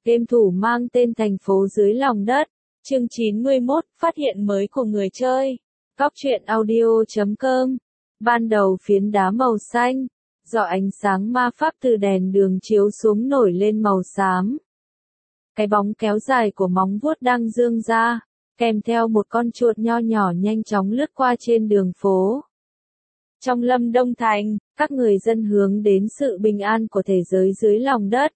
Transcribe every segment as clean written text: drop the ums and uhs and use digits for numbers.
Game thủ mang tên Thành phố dưới lòng đất. Chương 91, phát hiện mới của người chơi. Góc truyện audio.com. Ban đầu phiến đá màu xanh, do ánh sáng ma pháp từ đèn đường chiếu xuống nổi lên màu xám. Cái bóng kéo dài của móng vuốt đang dương ra, kèm theo một con chuột nho nhỏ nhanh chóng lướt qua trên đường phố. Trong Lâm Đông Thành, các người dân hướng đến sự bình an của thế giới dưới lòng đất.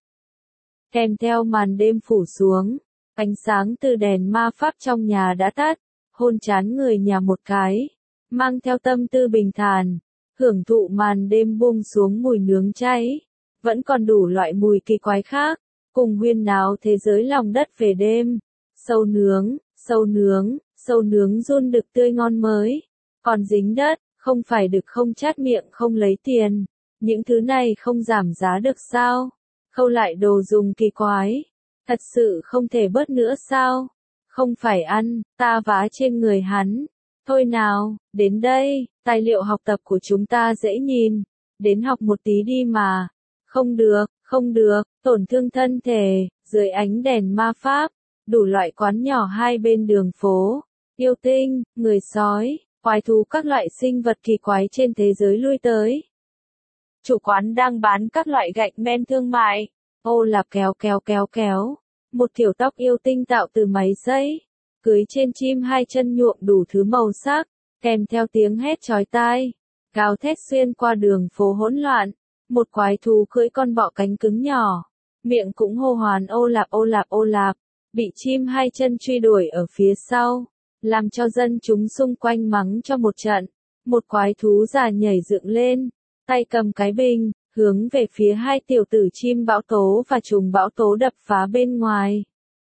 Kèm theo màn đêm phủ xuống, ánh sáng từ đèn ma pháp trong nhà đã tắt, hôn chán người nhà một cái, mang theo tâm tư bình thản, hưởng thụ màn đêm buông xuống mùi nướng cháy, vẫn còn đủ loại mùi kỳ quái khác, cùng huyên náo thế giới lòng đất về đêm. Sâu nướng, sâu nướng, sâu nướng run đực tươi ngon mới, còn dính đất, không phải đực không chát miệng không lấy tiền, những thứ này không giảm giá được sao? Khâu lại đồ dùng kỳ quái, thật sự không thể bớt nữa sao? Không phải ăn, ta vá trên người hắn. Thôi nào, đến đây, tài liệu học tập của chúng ta dễ nhìn, đến học một tí đi mà. Không được, không được, tổn thương thân thể, dưới ánh đèn ma pháp, đủ loại quán nhỏ hai bên đường phố, yêu tinh, người sói, quái thú các loại sinh vật kỳ quái trên thế giới lui tới. Chủ quán đang bán các loại gạch men thương mại. Ô lạp kéo. Một kiểu tóc yêu tinh tạo từ máy sấy. Cưới trên chim hai chân nhuộm đủ thứ màu sắc, kèm theo tiếng hét chói tai. Gào thét xuyên qua đường phố hỗn loạn. Một quái thú cưỡi con bọ cánh cứng nhỏ. Miệng cũng hô hoán ô lạp. Bị chim hai chân truy đuổi ở phía sau. Làm cho dân chúng xung quanh mắng cho một trận. Một quái thú già nhảy dựng lên. Tay cầm cái bình, hướng về phía hai tiểu tử chim bão tố và trùng bão tố đập phá bên ngoài.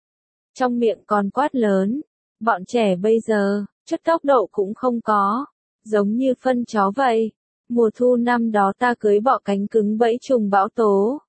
Trong miệng còn quát lớn, bọn trẻ bây giờ, chút tốc độ cũng không có, giống như phân chó vậy. Mùa thu năm đó ta cưới bọ cánh cứng bẫy trùng bão tố.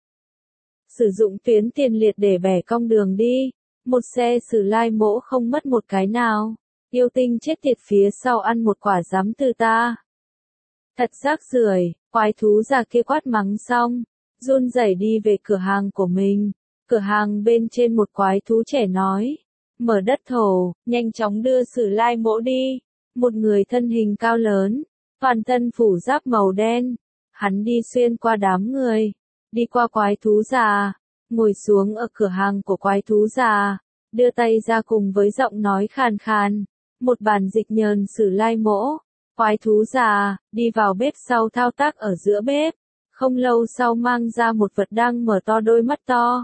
Sử dụng tuyến tiền liệt để bẻ cong đường đi, một xe sử lai mỗ không mất một cái nào. Yêu tinh chết tiệt phía sau ăn một quả giám từ ta. Thật rác rưởi, quái thú già kia quát mắng xong, run rẩy đi về cửa hàng của mình. Cửa hàng bên trên một quái thú trẻ nói, mở đất thổ, nhanh chóng đưa sử lai mỗ đi. Một người thân hình cao lớn, toàn thân phủ giáp màu đen, hắn đi xuyên qua đám người, đi qua quái thú già, ngồi xuống ở cửa hàng của quái thú già, đưa tay ra cùng với giọng nói khàn khàn, một bàn dịch nhờn sử lai mỗ. Quái thú già, đi vào bếp sau thao tác ở giữa bếp, không lâu sau mang ra một vật đang mở to đôi mắt to.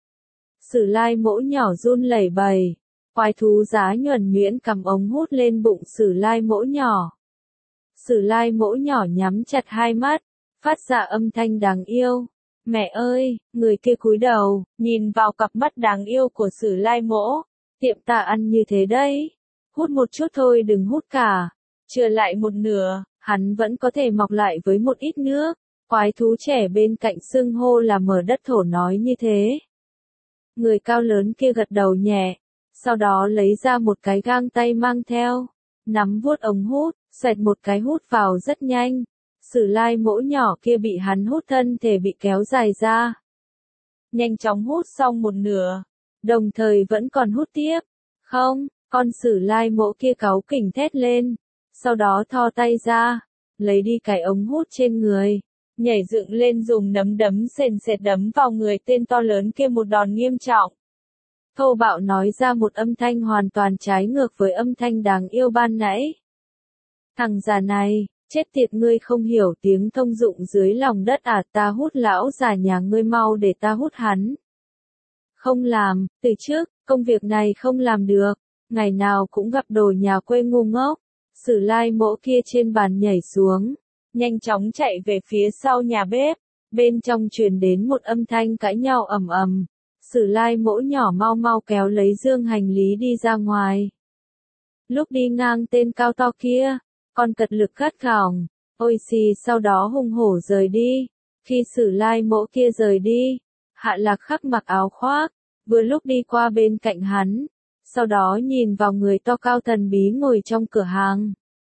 Sử lai mỗ nhỏ run lẩy bẩy, quái thú già nhuần nhuyễn cầm ống hút lên bụng sử lai mỗ nhỏ. Sử lai mỗ nhỏ nhắm chặt hai mắt, phát ra âm thanh đáng yêu. Mẹ ơi, người kia cúi đầu, nhìn vào cặp mắt đáng yêu của sử lai mỗ. Tiệm ta ăn như thế đấy, hút một chút thôi đừng hút cả. Chưa lại một nửa, hắn vẫn có thể mọc lại với một ít nước. Quái thú trẻ bên cạnh xưng hô là mở đất thổ nói như thế. Người cao lớn kia gật đầu nhẹ, sau đó lấy ra một cái găng tay mang theo, nắm vuốt ống hút, xoẹt một cái hút vào rất nhanh. Sử lai mỗ nhỏ kia bị hắn hút thân thể bị kéo dài ra. Nhanh chóng hút xong một nửa, đồng thời vẫn còn hút tiếp. Không, con sử lai mỗ kia cáu kỉnh thét lên. Sau đó thò tay ra, lấy đi cái ống hút trên người, nhảy dựng lên dùng nắm đấm sền sệt đấm vào người tên to lớn kia một đòn nghiêm trọng. Thô bạo nói ra một âm thanh hoàn toàn trái ngược với âm thanh đáng yêu ban nãy. Thằng già này, chết tiệt ngươi không hiểu tiếng thông dụng dưới lòng đất à, ta hút lão già nhà ngươi mau để ta hút hắn. Không làm, từ trước, công việc này không làm được, ngày nào cũng gặp đồ nhà quê ngu ngốc. Sử lai mỗ kia trên bàn nhảy xuống, nhanh chóng chạy về phía sau nhà bếp, bên trong truyền đến một âm thanh cãi nhau ầm ầm. Sử lai mỗ nhỏ mau kéo lấy dương hành lý đi ra ngoài. Lúc đi ngang tên cao to kia, còn cật lực gắt gỏng, ôi xì sau đó hùng hổ rời đi. Khi sử lai mỗ kia rời đi, Hạ Lạc Khắc mặc áo khoác, vừa lúc đi qua bên cạnh hắn. Sau đó nhìn vào người to cao thần bí ngồi trong cửa hàng.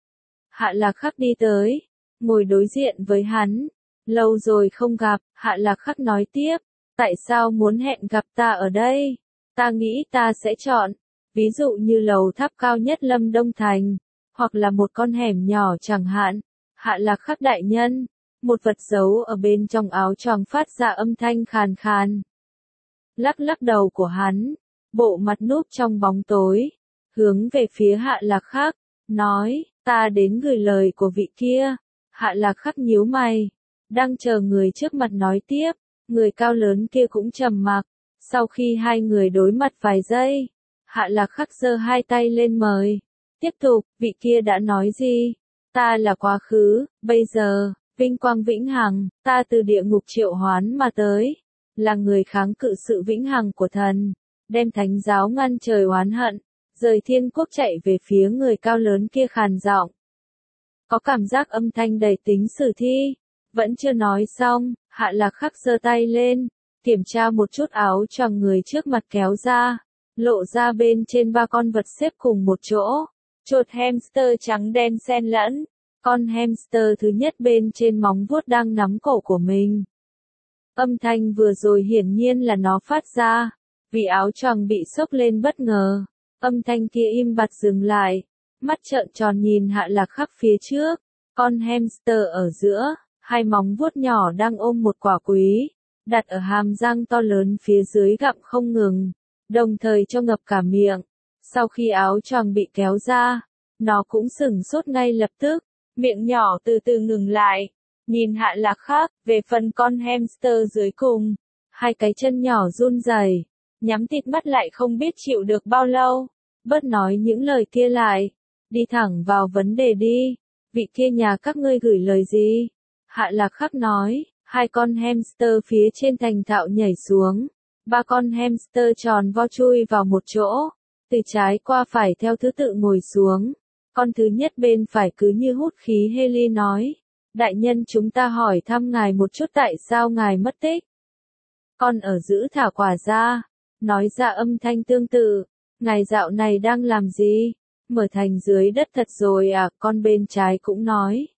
Hạ Lạc Khắc đi tới, ngồi đối diện với hắn. Lâu rồi không gặp, Hạ Lạc Khắc nói tiếp. Tại sao muốn hẹn gặp ta ở đây? Ta nghĩ ta sẽ chọn, ví dụ như lầu tháp cao nhất Lâm Đông Thành, hoặc là một con hẻm nhỏ chẳng hạn. Hạ Lạc Khắc đại nhân, một vật giấu ở bên trong áo choàng phát ra âm thanh khàn khàn. Lắc lắc đầu của hắn, bộ mặt núp trong bóng tối, hướng về phía Hạ Lạc Khắc, nói, ta đến gửi lời của vị kia. Hạ Lạc Khắc nhíu mày, đang chờ người trước mặt nói tiếp, người cao lớn kia cũng trầm mặc. Sau khi hai người đối mặt vài giây, Hạ Lạc Khắc giơ hai tay lên mời. Tiếp tục, vị kia đã nói gì? Ta là quá khứ, bây giờ, vinh quang vĩnh hằng, ta từ địa ngục triệu hoán mà tới, là người kháng cự sự vĩnh hằng của thần, đem thánh giáo ngăn trời oán hận, rời thiên quốc chạy về phía người cao lớn kia khàn giọng. Có cảm giác âm thanh đầy tính sử thi, vẫn chưa nói xong, Hạ Lạc Khắc giơ tay lên, kiểm tra một chút áo choàng người trước mặt kéo ra, lộ ra bên trên ba con vật xếp cùng một chỗ, chuột hamster trắng đen xen lẫn, con hamster thứ nhất bên trên móng vuốt đang nắm cổ của mình. Âm thanh vừa rồi hiển nhiên là nó phát ra, vì áo choàng bị xốc lên bất ngờ, âm thanh kia im bặt dừng lại, mắt trợn tròn nhìn Hạ Lạc Khắc phía trước, con hamster ở giữa, hai móng vuốt nhỏ đang ôm một quả quý, đặt ở hàm răng to lớn phía dưới gặm không ngừng, đồng thời cho ngập cả miệng. Sau khi áo choàng bị kéo ra, nó cũng sửng sốt ngay lập tức, miệng nhỏ từ từ ngừng lại, nhìn Hạ Lạc Khắc. Về phần con hamster dưới cùng, hai cái chân nhỏ run rẩy, nhắm tịt mắt lại không biết chịu được bao lâu. Bớt nói những lời kia lại, đi thẳng vào vấn đề đi, vị kia nhà các ngươi gửi lời gì? Hạ Lạc Khắc nói, hai con hamster phía trên thành thạo nhảy xuống, ba con hamster tròn vo chui vào một chỗ, từ trái qua phải theo thứ tự ngồi xuống. Con thứ nhất bên phải cứ như hút khí heli nói, đại nhân chúng ta hỏi thăm ngài một chút tại sao ngài mất tích. Con ở giữ thả quả ra, nói ra âm thanh tương tự, ngài dạo này đang làm gì? Mở thành dưới đất thật rồi à? Con bên trái cũng nói.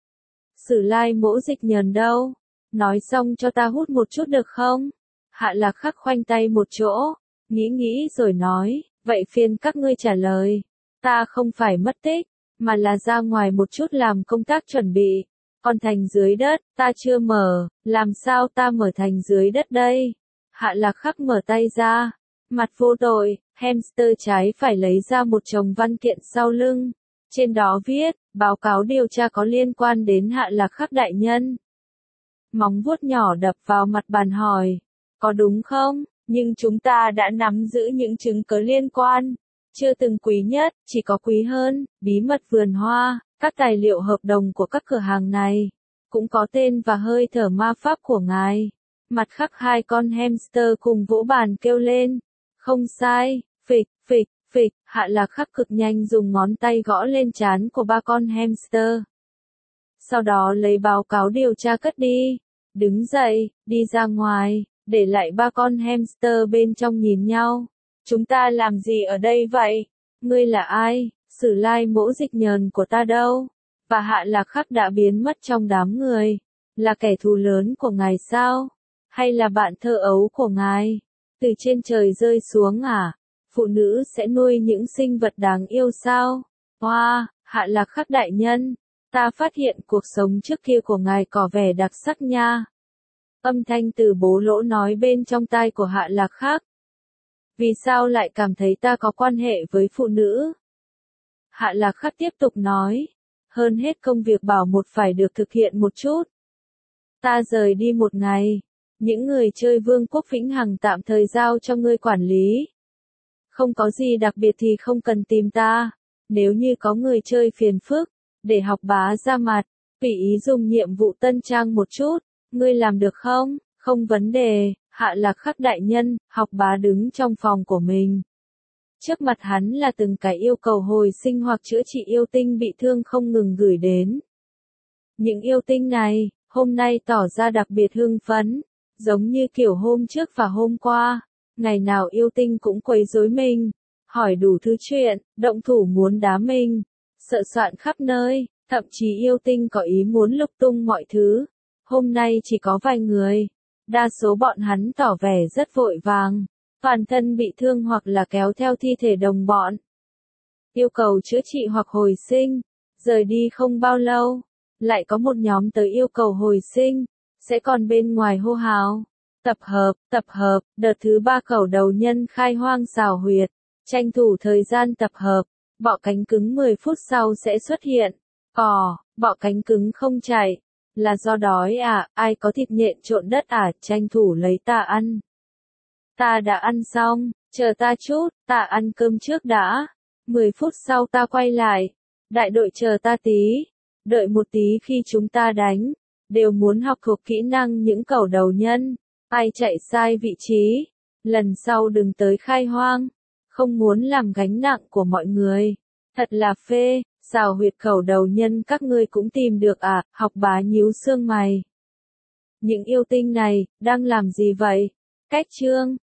Sử Lai Mỗ Dịch Nhờn đâu? Nói xong cho ta hút một chút được không? Hạ Lạc Khắc khoanh tay một chỗ, nghĩ rồi nói, vậy phiền các ngươi trả lời. Ta không phải mất tích, mà là ra ngoài một chút làm công tác chuẩn bị. Còn thành dưới đất, ta chưa mở, làm sao ta mở thành dưới đất đây? Hạ Lạc Khắc mở tay ra, mặt vô tội, hamster trái phải lấy ra một chồng văn kiện sau lưng. Trên đó viết, báo cáo điều tra có liên quan đến Hạ Lạc Khắc đại nhân. Móng vuốt nhỏ đập vào mặt bàn hỏi, có đúng không? Nhưng chúng ta đã nắm giữ những chứng cứ liên quan. Chưa từng quý nhất, chỉ có quý hơn, bí mật vườn hoa, các tài liệu hợp đồng của các cửa hàng này, cũng có tên và hơi thở ma pháp của ngài. Mặt khác hai con hamster cùng vỗ bàn kêu lên, không sai, phịch, phịch, phịch, Hạ Lạc Khắc cực nhanh dùng ngón tay gõ lên trán của ba con hamster. Sau đó lấy báo cáo điều tra cất đi, đứng dậy, đi ra ngoài, để lại ba con hamster bên trong nhìn nhau. Chúng ta làm gì ở đây vậy? Ngươi là ai? Sử Lai Mỗ Dịch Nhờn của ta đâu? Và Hạ Lạc Khắc đã biến mất trong đám người. Là kẻ thù lớn của ngài sao? Hay là bạn thơ ấu của ngài? Từ trên trời rơi xuống à? Phụ nữ sẽ nuôi những sinh vật đáng yêu sao? Hoa, Hạ Lạc Khắc đại nhân, ta phát hiện cuộc sống trước kia của ngài có vẻ đặc sắc nha. Âm thanh từ bố lỗ nói bên trong tai của Hạ Lạc Khắc. Vì sao lại cảm thấy ta có quan hệ với phụ nữ? Hạ Lạc Khắc tiếp tục nói, hơn hết công việc bảo một phải được thực hiện một chút. Ta rời đi một ngày, những người chơi Vương quốc Vĩnh Hằng tạm thời giao cho ngươi quản lý. Không có gì đặc biệt thì không cần tìm ta, nếu như có người chơi phiền phức, để học bá ra mặt, tùy ý dùng nhiệm vụ tân trang một chút, ngươi làm được không? Không vấn đề. Hạ Lạc Khắc đại nhân, học bá đứng trong phòng của mình. Trước mặt hắn là từng cái yêu cầu hồi sinh hoặc chữa trị yêu tinh bị thương không ngừng gửi đến. Những yêu tinh này, hôm nay tỏ ra đặc biệt hưng phấn, giống như kiểu hôm trước và hôm qua. Ngày nào yêu tinh cũng quấy rối mình, hỏi đủ thứ chuyện, động thủ muốn đá mình, sợ soạn khắp nơi, thậm chí yêu tinh có ý muốn lục tung mọi thứ. Hôm nay chỉ có vài người. Đa số bọn hắn tỏ vẻ rất vội vàng, toàn thân bị thương hoặc là kéo theo thi thể đồng bọn. Yêu cầu chữa trị hoặc hồi sinh, rời đi không bao lâu, lại có một nhóm tới yêu cầu hồi sinh, sẽ còn bên ngoài hô hào. Tập hợp, đợt thứ 3 cầu đầu nhân khai hoang xào huyệt, tranh thủ thời gian tập hợp, bọ cánh cứng 10 phút sau sẽ xuất hiện. Bọ cánh cứng không chạy, là do đói à, ai có thịt nhện trộn đất à, tranh thủ lấy ta ăn. Ta đã ăn xong, chờ ta chút, ta ăn cơm trước đã. 10 phút sau ta quay lại. Đại đội chờ ta tí. Đợi một tí khi chúng ta đánh. Đều muốn học thuộc kỹ năng những cầu đầu nhân. Ai chạy sai vị trí. Lần sau đừng tới khai hoang. Không muốn làm gánh nặng của mọi người. Thật là phê, xào huyệt cầu đầu nhân các ngươi cũng tìm được à, học bá nhíu xương mày. Những yêu tinh này, đang làm gì vậy? Cách chương.